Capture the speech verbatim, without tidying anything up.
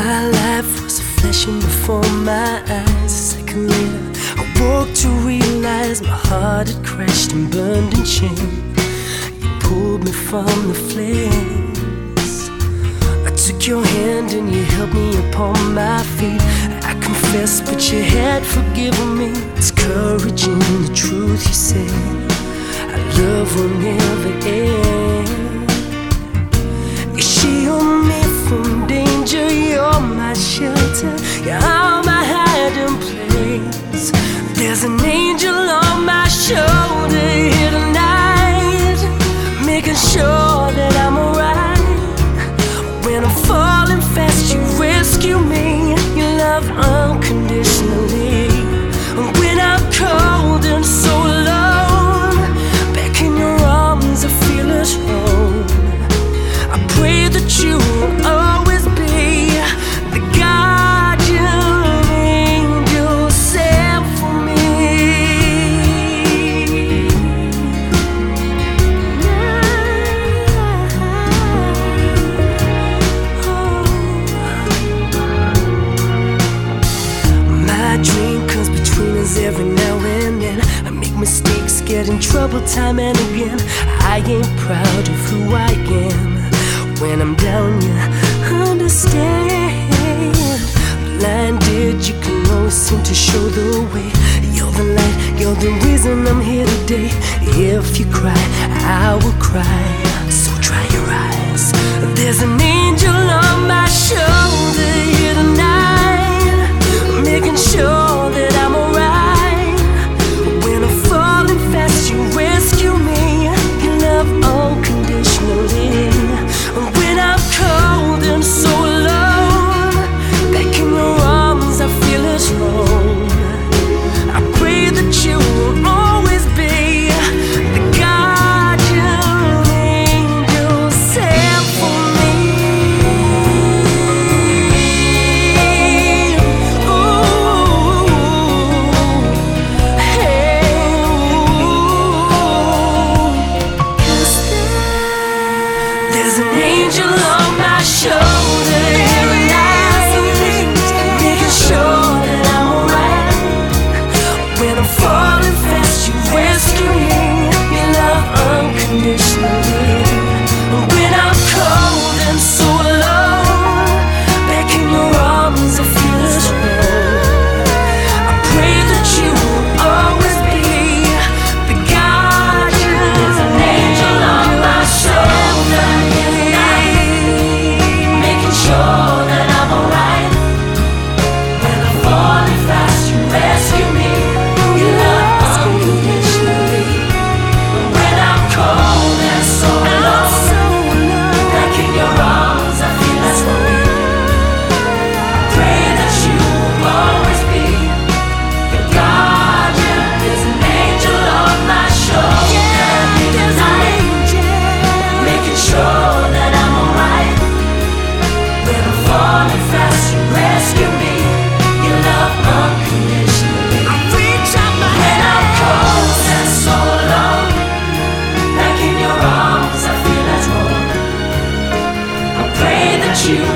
My life was flashing before my eyes. A second later, I woke to realize my heart had crashed and burned in shame. You pulled me from the flames. I took your hand and you held me upon my feet. I confess, but you had forgiven me. It's courage in the truth you say. Our love will never end. You shield me from danger, you're my shelter, you're my hiding place. There's an angel on my shoulder here tonight, making sure that I'm alright. When I'm falling fast, you rescue me. You love unconditionally. When I'm cold and so alone, back in your arms I feel at home. I pray that you will always be the guardian angel sent for me. My dream comes between us every now and then. I make mistakes, get in trouble time and again. I ain't proud of who I am. When I'm down, you understand. Blinded, you can always seem to show the way. You're the light, you're the reason I'm here today. If you cry, I will cry, so dry your eyes. There's an angel on my shoulder here tonight, making sure that I'm alright. When I'm falling fast, you rescue me. You love unconditionally. When I'm cold and so alone, back in your arms I feel at home. I pray that you will always be the guardian angel sent for me. Ooh, hey, ooh. 'Cause there's an angel on my shoulder every night, making sure that I'm alright. When I'm falling fast, you rescue me. You love unconditionally. When I'm cold and so alone, back in your arms I feel at home. I pray that you will always be the guardian. There's an angel on my shoulder, making sure that I'm alright. When I'm falling fast, you rescue me. You love unconditionally. When I'm cold and so alone, back in your arms I feel at home. I pray that you will always be the guardian. There's an angel on my shoulder tonight, making sure that I'm alright. When I'm falling fast, you rescue me. You love unconditionally. I reach out my hand. When I'm cold and so alone, back in your arms I feel at home. I pray that you